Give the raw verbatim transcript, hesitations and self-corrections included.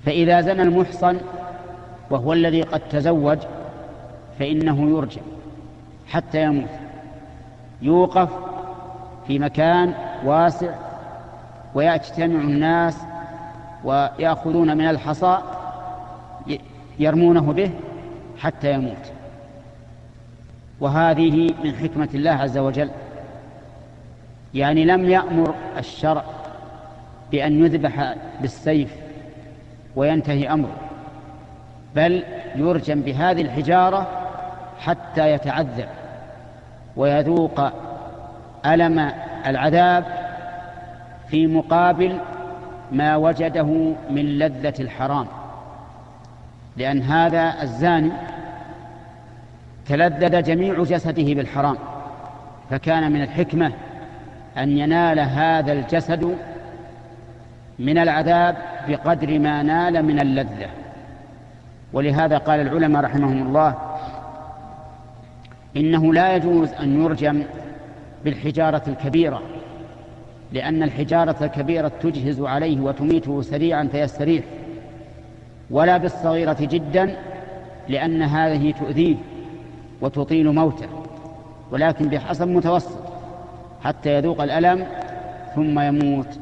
فإذا زنى المحصن وهو الذي قد تزوج فإنه يرجم حتى يموت، يوقف في مكان واسع ويجتمع الناس ويأخذون من الحصى يرمونه به حتى يموت. وهذه من حكمة الله عز وجل، يعني لم يأمر الشرع بأن يذبح بالسيف وينتهي أمره، بل يرجم بهذه الحجارة حتى يتعذب ويذوق ألم العذاب في مقابل ما وجده من لذة الحرام. لأن هذا الزاني تلذذ جميع جسده بالحرام، فكان من الحكمة أن ينال هذا الجسد من العذاب بقدر ما نال من اللذة. ولهذا قال العلماء رحمهم الله إنه لا يجوز أن يرجم بالحجارة الكبيرة، لأن الحجارة الكبيرة تجهز عليه وتميته سريعا فيستريح، ولا بالصغيرة جدا لأن هذه تؤذيه وتطيل موته، ولكن بحسب متوسط حتى يذوق الألم ثم يموت.